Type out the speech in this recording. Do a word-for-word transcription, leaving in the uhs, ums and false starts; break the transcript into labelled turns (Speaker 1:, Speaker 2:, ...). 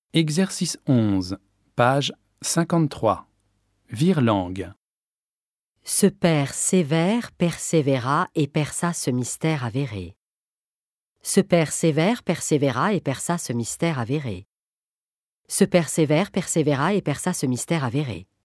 Speaker 1: Exercice onze, page cinquante-trois. Virlangue.
Speaker 2: Ce père sévère persévéra et perça ce mystère avéré. Ce père sévère persévéra et perça ce mystère avéré. Ce père sévère persévéra et perça ce mystère avéré.